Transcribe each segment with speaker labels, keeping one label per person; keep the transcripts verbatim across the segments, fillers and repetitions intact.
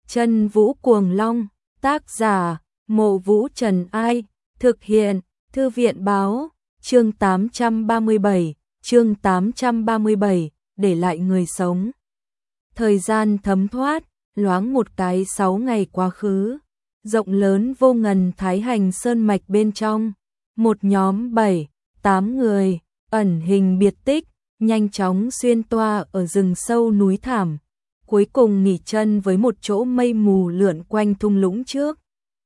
Speaker 1: Chân Vũ Cuồng Long, tác giả, Mộ Vũ Trần Ai, thực hiện, Thư viện Báo, chương tám trăm ba mươi bảy, chương tám trăm ba mươi bảy, để lại người sống. Thời gian thấm thoát, loáng một cái sáu ngày quá khứ, rộng lớn vô ngần Thái Hành Sơn mạch bên trong, một nhóm bảy, tám người, ẩn hình biệt tích, nhanh chóng xuyên toa ở rừng sâu núi thảm, cuối cùng nghỉ chân với một chỗ mây mù lượn quanh thung lũng trước.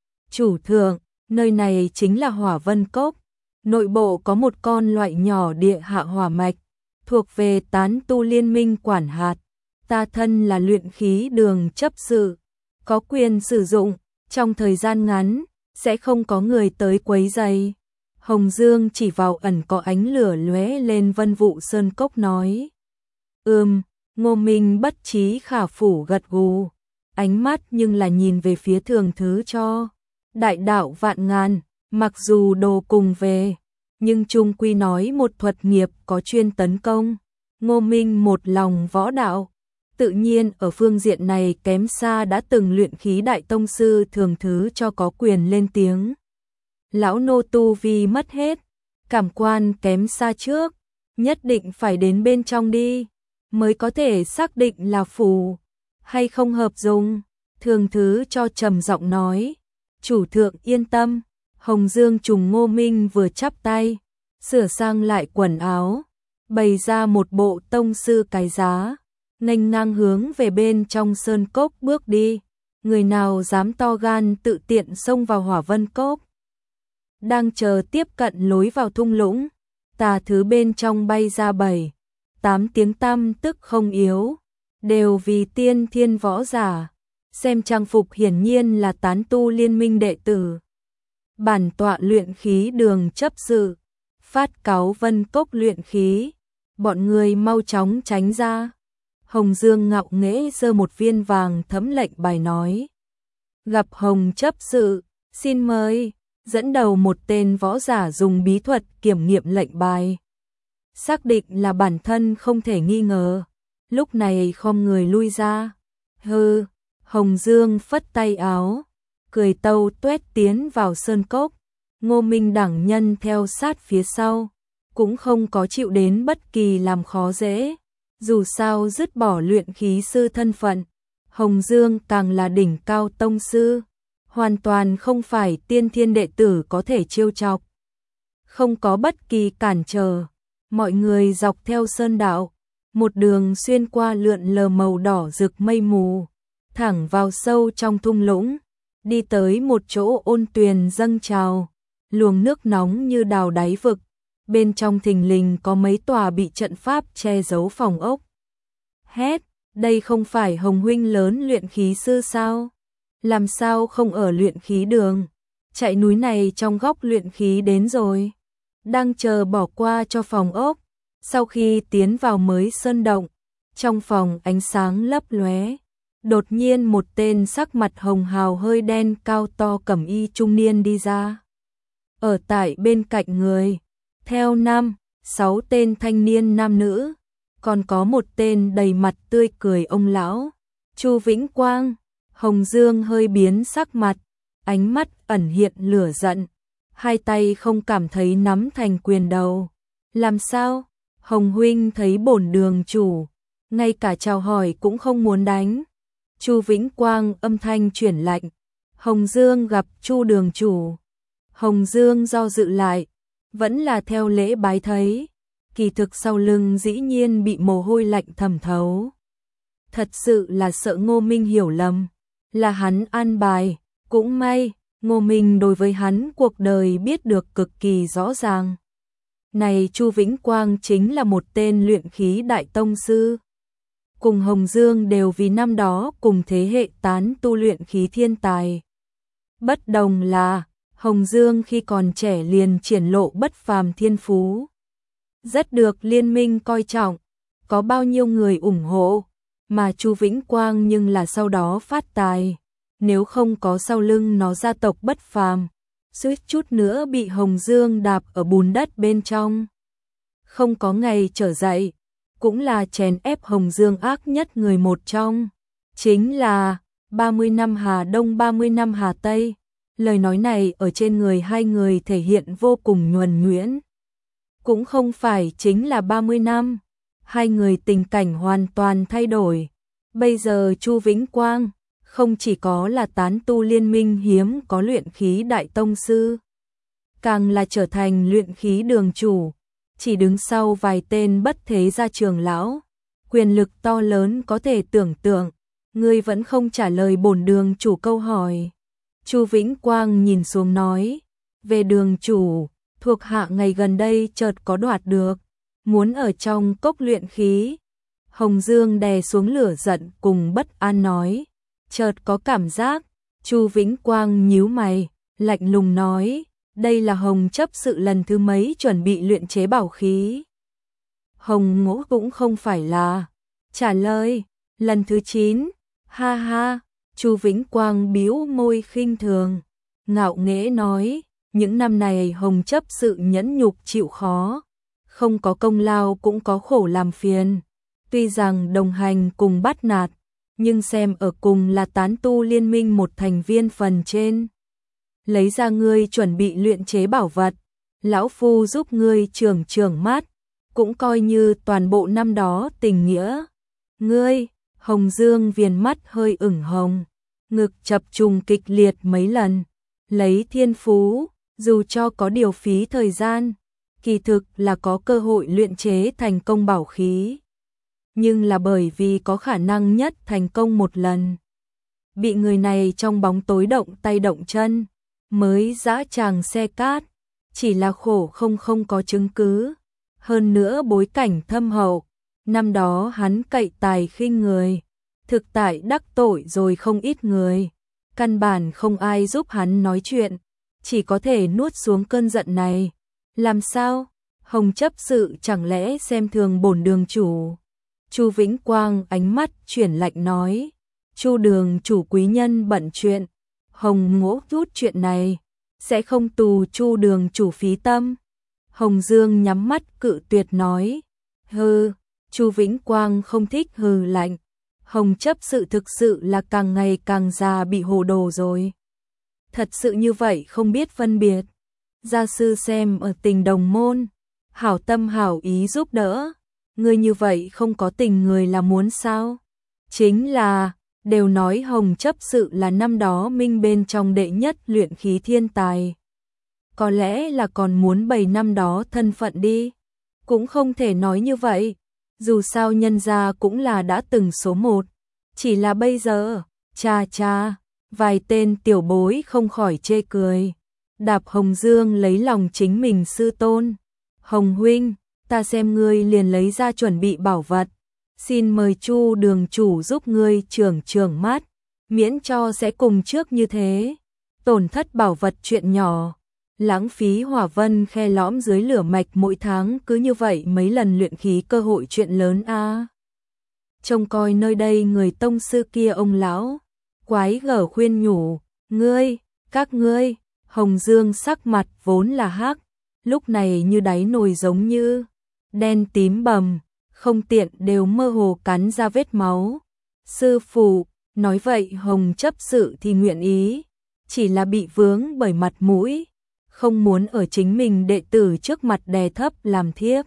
Speaker 1: Chủ thượng, nơi này chính là Hỏa Vân Cốc, nội bộ có một con loại nhỏ địa hạ hỏa mạch, thuộc về tán tu liên minh quản hạt. Ta thân là luyện khí đường chấp sự, có quyền sử dụng, trong thời gian ngắn, sẽ không có người tới quấy rầy. Hồng Dương chỉ vào ẩn có ánh lửa lóe lên vân vụ sơn cốc nói. Ừm, Ngô Minh bất trí khả phủ gật gù, ánh mắt nhưng là nhìn về phía thường thứ cho. Đại đạo vạn ngàn, mặc dù đồ cùng về, nhưng chung quy nói một thuật nghiệp có chuyên tấn công. Ngô Minh một lòng võ đạo, tự nhiên ở phương diện này kém xa đã từng luyện khí đại tông sư thường thứ cho có quyền lên tiếng. Lão nô tu vi mất hết, cảm quan kém xa trước, nhất định phải đến bên trong đi, mới có thể xác định là phù hay không hợp dùng. Thường thứ cho trầm giọng nói. Chủ thượng yên tâm. Hồng Dương trùng Ngô Minh vừa chắp tay, sửa sang lại quần áo, bày ra một bộ tông sư cái giá, nghênh ngang hướng về bên trong sơn cốc bước đi. Người nào dám to gan tự tiện xông vào Hỏa Vân Cốc? Đang chờ tiếp cận lối vào thung lũng, tà thứ bên trong bay ra bảy, tám tiếng tăm tức không yếu, đều vì tiên thiên võ giả, xem trang phục hiển nhiên là tán tu liên minh đệ tử. Bản tọa luyện khí đường chấp sự, phát cáo Vân Cốc luyện khí, bọn người mau chóng tránh ra. Hồng Dương ngạo nghễ giơ một viên vàng thấm lệnh bài nói. Gặp Hồng chấp sự, xin mời, dẫn đầu một tên võ giả dùng bí thuật kiểm nghiệm lệnh bài. Xác định là bản thân không thể nghi ngờ, lúc này khom người lui ra. Hừ, Hồng Dương phất tay áo, cười tâu tuét tiến vào sơn cốc. Ngô Minh đẳng nhân theo sát phía sau, cũng không có chịu đến bất kỳ làm khó dễ. Dù sao dứt bỏ luyện khí sư thân phận, Hồng Dương càng là đỉnh cao tông sư, hoàn toàn không phải tiên thiên đệ tử có thể trêu chọc. Không có bất kỳ cản trở, mọi người dọc theo sơn đạo, một đường xuyên qua lượn lờ màu đỏ rực mây mù, thẳng vào sâu trong thung lũng, đi tới một chỗ ôn tuyền dâng trào, luồng nước nóng như đào đáy vực. Bên trong thình lình có mấy tòa bị trận pháp che giấu phòng ốc. Hét, đây không phải Hồng huynh lớn luyện khí sư sao? Làm sao không ở luyện khí đường? Chạy núi này trong góc luyện khí đến rồi. Đang chờ bỏ qua cho phòng ốc. Sau khi tiến vào mới sơn động, trong phòng ánh sáng lấp lóe. Đột nhiên một tên sắc mặt hồng hào hơi đen cao to cẩm y trung niên đi ra. Ở tại bên cạnh người, theo năm, sáu tên thanh niên nam nữ, còn có một tên đầy mặt tươi cười ông lão, Chu Vĩnh Quang. Hồng Dương hơi biến sắc mặt, ánh mắt ẩn hiện lửa giận, hai tay không cảm thấy nắm thành quyền đầu. Làm sao? Hồng huynh thấy bổn đường chủ, ngay cả chào hỏi cũng không muốn đánh. Chu Vĩnh Quang âm thanh chuyển lạnh. Hồng Dương gặp Chu đường chủ. Hồng Dương do dự lại, vẫn là theo lễ bái thấy, kỳ thực sau lưng dĩ nhiên bị mồ hôi lạnh thẩm thấu. Thật sự là sợ Ngô Minh hiểu lầm, là hắn an bài, cũng may, Ngô Minh đối với hắn cuộc đời biết được cực kỳ rõ ràng. Này Chu Vĩnh Quang chính là một tên luyện khí đại tông sư. Cùng Hồng Dương đều vì năm đó cùng thế hệ tán tu luyện khí thiên tài. Bất đồng là, Hồng Dương khi còn trẻ liền triển lộ bất phàm thiên phú. Rất được liên minh coi trọng, có bao nhiêu người ủng hộ, mà Chu Vĩnh Quang nhưng là sau đó phát tài. Nếu không có sau lưng nó gia tộc bất phàm, suýt chút nữa bị Hồng Dương đạp ở bùn đất bên trong. Không có ngày trở dậy, cũng là chèn ép Hồng Dương ác nhất người một trong. Chính là, ba mươi năm Hà Đông ba mươi năm Hà Tây. Lời nói này ở trên người hai người thể hiện vô cùng nhuần nhuyễn. Cũng không phải chính là ba mươi năm, hai người tình cảnh hoàn toàn thay đổi. Bây giờ Chu Vĩnh Quang không chỉ có là tán tu liên minh hiếm có luyện khí đại tông sư, càng là trở thành luyện khí đường chủ, chỉ đứng sau vài tên bất thế gia trưởng lão, quyền lực to lớn có thể tưởng tượng. Ngươi vẫn không trả lời bổn đường chủ câu hỏi. Chu Vĩnh Quang nhìn xuống nói, về đường chủ, thuộc hạ ngày gần đây chợt có đoạt được, muốn ở trong cốc luyện khí. Hồng Dương đè xuống lửa giận cùng bất an nói, chợt có cảm giác. Chu Vĩnh Quang nhíu mày, lạnh lùng nói, đây là Hồng chấp sự lần thứ mấy chuẩn bị luyện chế bảo khí. Hồng Ngũ cũng không phải là, trả lời, lần thứ chín. Ha ha, Chu Vĩnh Quang bĩu môi khinh thường, ngạo nghễ nói, những năm này Hồng chấp sự nhẫn nhục chịu khó, không có công lao cũng có khổ làm phiền. Tuy rằng đồng hành cùng bắt nạt, nhưng xem ở cùng là tán tu liên minh một thành viên phần trên. Lấy ra ngươi chuẩn bị luyện chế bảo vật, lão phu giúp ngươi trưởng trưởng mát, cũng coi như toàn bộ năm đó tình nghĩa. Ngươi, Hồng Dương viền mắt hơi ửng hồng, ngực chập trùng kịch liệt mấy lần, lấy thiên phú, dù cho có điều phí thời gian, kỳ thực là có cơ hội luyện chế thành công bảo khí. Nhưng là bởi vì có khả năng nhất thành công một lần, bị người này trong bóng tối động tay động chân, mới dã tràng xe cát, chỉ là khổ không không có chứng cứ, hơn nữa bối cảnh thâm hậu. Năm đó hắn cậy tài khinh người, thực tại đắc tội rồi không ít người, căn bản không ai giúp hắn nói chuyện, chỉ có thể nuốt xuống cơn giận này. Làm sao? Hồng chấp sự chẳng lẽ xem thường bổn đường chủ? Chu Vĩnh Quang ánh mắt chuyển lạnh nói, Chu đường chủ quý nhân bận chuyện, Hồng Ngũ rút chuyện này, sẽ không tù Chu đường chủ phí tâm. Hồng Dương nhắm mắt cự tuyệt nói, hừ. Chu Vĩnh Quang không thích hừ lạnh, Hồng chấp sự thực sự là càng ngày càng già bị hồ đồ rồi. Thật sự như vậy không biết phân biệt. Gia sư xem ở tình đồng môn, hảo tâm hảo ý giúp đỡ, ngươi như vậy không có tình người là muốn sao? Chính là, đều nói Hồng chấp sự là năm đó minh bên trong đệ nhất luyện khí thiên tài. Có lẽ là còn muốn bày năm đó thân phận đi, cũng không thể nói như vậy. Dù sao nhân gia cũng là đã từng số một, chỉ là bây giờ, cha cha, vài tên tiểu bối không khỏi chê cười. Đạp Hồng Dương lấy lòng chính mình sư tôn. Hồng huynh, ta xem ngươi liền lấy ra chuẩn bị bảo vật, xin mời Chu đường chủ giúp ngươi trưởng trưởng mát, miễn cho sẽ cùng trước như thế, tổn thất bảo vật chuyện nhỏ. Lãng phí hỏa vân khe lõm dưới lửa mạch mỗi tháng cứ như vậy mấy lần luyện khí cơ hội chuyện lớn a. À. Trông coi nơi đây người tông sư kia ông lão, quái gở khuyên nhủ, ngươi, các ngươi, Hồng Dương sắc mặt vốn là hắc, lúc này như đáy nồi giống như, đen tím bầm, không tiện đều mơ hồ cắn ra vết máu. Sư phụ, nói vậy Hồng chấp sự thì nguyện ý, chỉ là bị vướng bởi mặt mũi, không muốn ở chính mình đệ tử trước mặt đè thấp làm thiếp.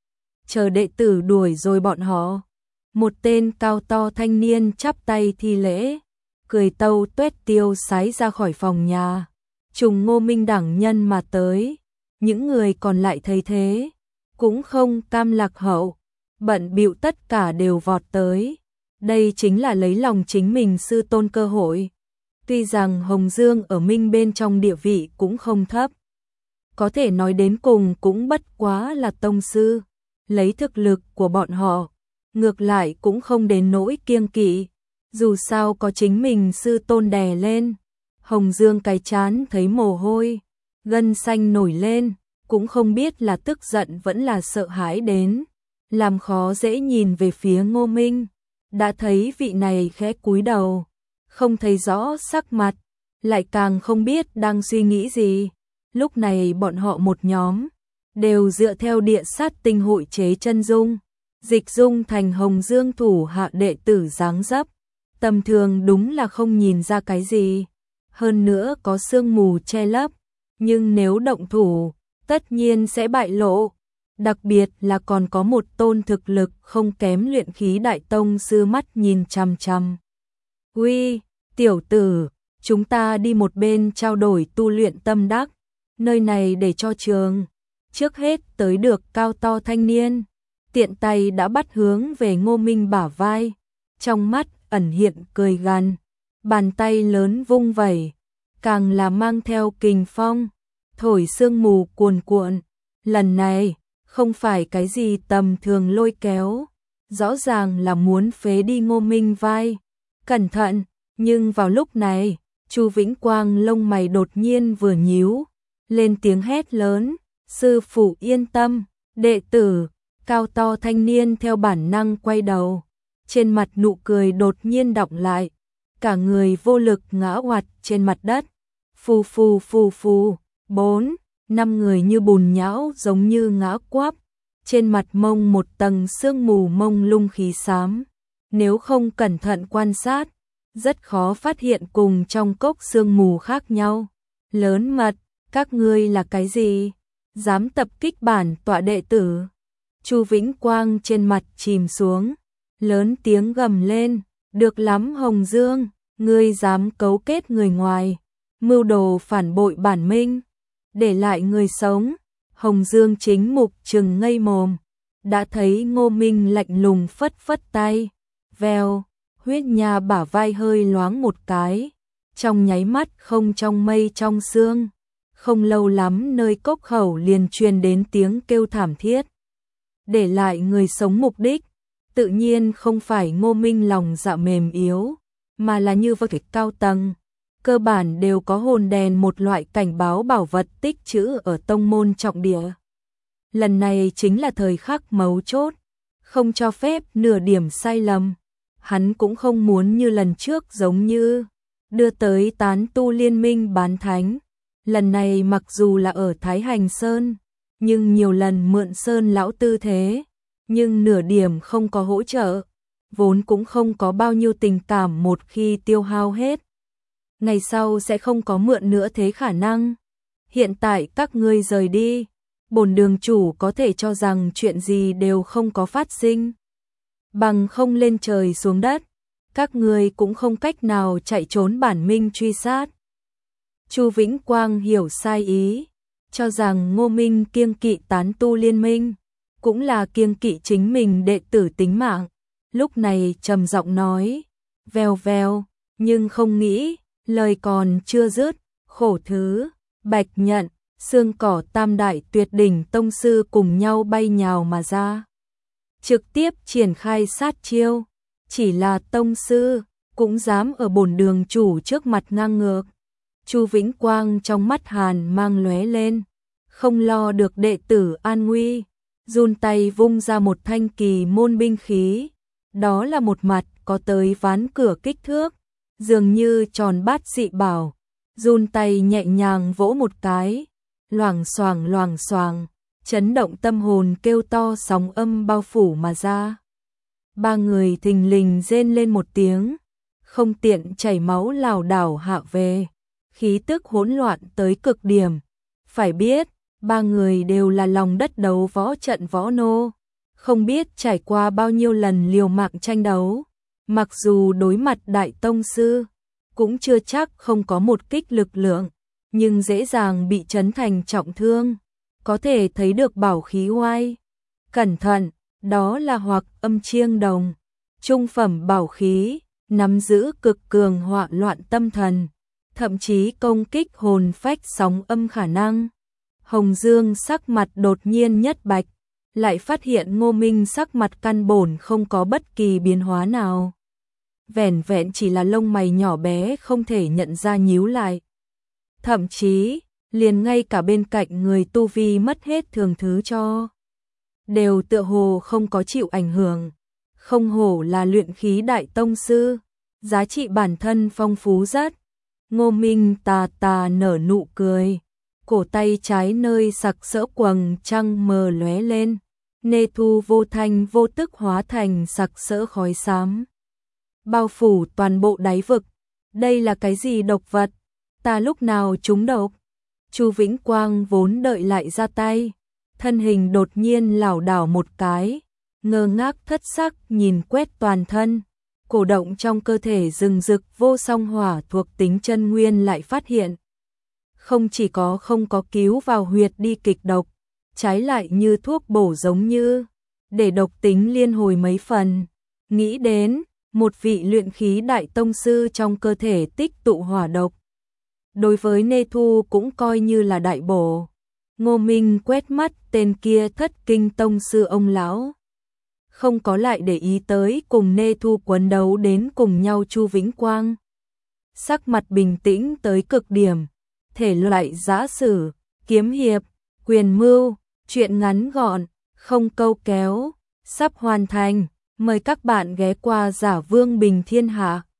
Speaker 1: Chờ đệ tử đuổi rồi bọn họ. Một tên cao to thanh niên chắp tay thi lễ, cười tâu tuét tiêu sái ra khỏi phòng nhà. Trùng Ngô Minh đẳng nhân mà tới, những người còn lại thấy thế, cũng không cam lạc hậu, bận bịu tất cả đều vọt tới. Đây chính là lấy lòng chính mình sư tôn cơ hội. Tuy rằng Hồng Dương ở Minh bên trong địa vị cũng không thấp, có thể nói đến cùng cũng bất quá là tông sư, lấy thực lực của bọn họ, ngược lại cũng không đến nỗi kiêng kỵ, dù sao có chính mình sư tôn đè lên. Hồng Dương cái chán thấy mồ hôi, gân xanh nổi lên, cũng không biết là tức giận vẫn là sợ hãi đến, làm khó dễ nhìn về phía Ngô Minh, đã thấy vị này khẽ cúi đầu, không thấy rõ sắc mặt, lại càng không biết đang suy nghĩ gì. Lúc này bọn họ một nhóm, đều dựa theo địa sát tinh hội chế chân dung, dịch dung thành Hồng Dương thủ hạ đệ tử dáng dấp, tầm thường đúng là không nhìn ra cái gì, hơn nữa có sương mù che lấp, nhưng nếu động thủ, tất nhiên sẽ bại lộ, đặc biệt là còn có một tôn thực lực không kém luyện khí đại tông sư mắt nhìn chằm chằm. Uy, tiểu tử, chúng ta đi một bên trao đổi tu luyện tâm đắc, nơi này để cho trường. Trước hết tới được cao to thanh niên, tiện tay đã bắt hướng về Ngô Minh bả vai, trong mắt ẩn hiện cười gằn, bàn tay lớn vung vẩy, càng là mang theo kình phong, thổi sương mù cuồn cuộn. Lần này, không phải cái gì tầm thường lôi kéo, rõ ràng là muốn phế đi Ngô Minh vai. Cẩn thận, nhưng vào lúc này, Chu Vĩnh Quang lông mày đột nhiên vừa nhíu, lên tiếng hét lớn, sư phụ yên tâm, đệ tử. Cao to thanh niên theo bản năng quay đầu, trên mặt nụ cười đột nhiên đọng lại, cả người vô lực ngã oạt trên mặt đất. Phù phù phù phù, bốn, năm người như bùn nhão giống như ngã quắp, trên mặt mông một tầng sương mù mông lung khí xám. Nếu không cẩn thận quan sát, rất khó phát hiện cùng trong cốc sương mù khác nhau. Lớn mật, các ngươi là cái gì? Dám tập kích bản tọa đệ tử? Chu Vĩnh Quang trên mặt chìm xuống, lớn tiếng gầm lên, được lắm Hồng Dương, ngươi dám cấu kết người ngoài, mưu đồ phản bội bản minh, để lại người sống. Hồng Dương chính mục trừng ngây mồm, đã thấy Ngô Minh lạnh lùng phất phất tay, vèo, huyết nha bả vai hơi loáng một cái, trong nháy mắt không trong mây trong sương, không lâu lắm nơi cốc khẩu liền truyền đến tiếng kêu thảm thiết. Để lại người sống mục đích, tự nhiên không phải Ngô Minh lòng dạ mềm yếu, mà là như vật cao tầng, cơ bản đều có hồn đèn, một loại cảnh báo bảo vật tích trữ ở tông môn trọng địa. Lần này chính là thời khắc mấu chốt, không cho phép nửa điểm sai lầm. Hắn cũng không muốn như lần trước giống như đưa tới tán tu liên minh bán thánh. Lần này mặc dù là ở Thái Hành Sơn, nhưng nhiều lần mượn Sơn lão tư thế, nhưng nửa điểm không có hỗ trợ, vốn cũng không có bao nhiêu tình cảm, một khi tiêu hao hết, ngày sau sẽ không có mượn nữa thế khả năng. Hiện tại các ngươi rời đi, bổn đường chủ có thể cho rằng chuyện gì đều không có phát sinh, bằng không lên trời xuống đất, các ngươi cũng không cách nào chạy trốn bản minh truy sát. Chu Vĩnh Quang hiểu sai ý, cho rằng Ngô Minh kiêng kỵ tán tu liên minh, cũng là kiêng kỵ chính mình đệ tử tính mạng. Lúc này trầm giọng nói, vèo vèo, nhưng không nghĩ, lời còn chưa dứt, khổ thứ, bạch nhận, xương cỏ tam đại tuyệt đỉnh tông sư cùng nhau bay nhào mà ra, trực tiếp triển khai sát chiêu. Chỉ là tông sư, cũng dám ở bổn đường chủ trước mặt ngang ngược. Chu Vĩnh Quang trong mắt hàn mang lóe lên, không lo được đệ tử an nguy, run tay vung ra một thanh kỳ môn binh khí. Đó là một mặt có tới ván cửa kích thước, dường như tròn bát dị bảo, run tay nhẹ nhàng vỗ một cái, loảng xoảng loảng xoảng, chấn động tâm hồn, kêu to sóng âm bao phủ mà ra. Ba người thình lình rên lên một tiếng, không tiện chảy máu lảo đảo hạ về, khí tức hỗn loạn tới cực điểm. Phải biết, ba người đều là lòng đất đấu võ trận võ nô, không biết trải qua bao nhiêu lần liều mạng tranh đấu, mặc dù đối mặt đại tông sư, cũng chưa chắc không có một kích lực lượng, nhưng dễ dàng bị chấn thành trọng thương, có thể thấy được bảo khí oai. Cẩn thận, đó là Hoặc Âm Chiêng Đồng, trung phẩm bảo khí, nắm giữ cực cường họa loạn tâm thần, thậm chí công kích hồn phách sóng âm khả năng. Hồng Dương sắc mặt đột nhiên nhất bạch, lại phát hiện Ngô Minh sắc mặt căn bổn không có bất kỳ biến hóa nào. Vẻn vẹn chỉ là lông mày nhỏ bé không thể nhận ra nhíu lại. Thậm chí, liền ngay cả bên cạnh người tu vi mất hết thường thứ cho, đều tựa hồ không có chịu ảnh hưởng. Không hổ là luyện khí đại tông sư, giá trị bản thân phong phú rất. Ngô Minh tà tà nở nụ cười, cổ tay trái nơi sặc sỡ quầng trăng mờ lóe lên, nê thu vô thanh vô tức hóa thành sặc sỡ khói xám. bao phủ toàn bộ đáy vực. Đây là cái gì độc vật? Ta lúc nào trúng độc? Chu Vĩnh Quang vốn đợi lại ra tay, thân hình đột nhiên lảo đảo một cái, ngơ ngác thất sắc nhìn quét toàn thân, cổ động trong cơ thể rừng rực vô song hỏa thuộc tính chân nguyên lại phát hiện. Không chỉ có không có cứu vào huyệt đi kịch độc, trái lại như thuốc bổ giống như, để độc tính liên hồi mấy phần. Nghĩ đến, một vị luyện khí đại tông sư trong cơ thể tích tụ hỏa độc. Đối với Nê Thu cũng coi như là đại bổ. Ngô Minh quét mắt tên kia thất kinh tông sư ông lão. Không có lại để ý tới cùng Nê Thu quấn đấu đến cùng nhau Chu Vĩnh Quang. Sắc mặt bình tĩnh tới cực điểm, thể loại giã sử, kiếm hiệp, quyền mưu, chuyện ngắn gọn, không câu kéo, sắp hoàn thành. Mời các bạn ghé qua Giả Vương Bình Thiên Hạ.